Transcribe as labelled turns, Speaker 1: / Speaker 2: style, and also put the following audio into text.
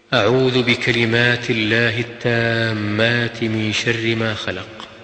Speaker 1: أعوذ بكلمات الله التامات من شر ما خلق.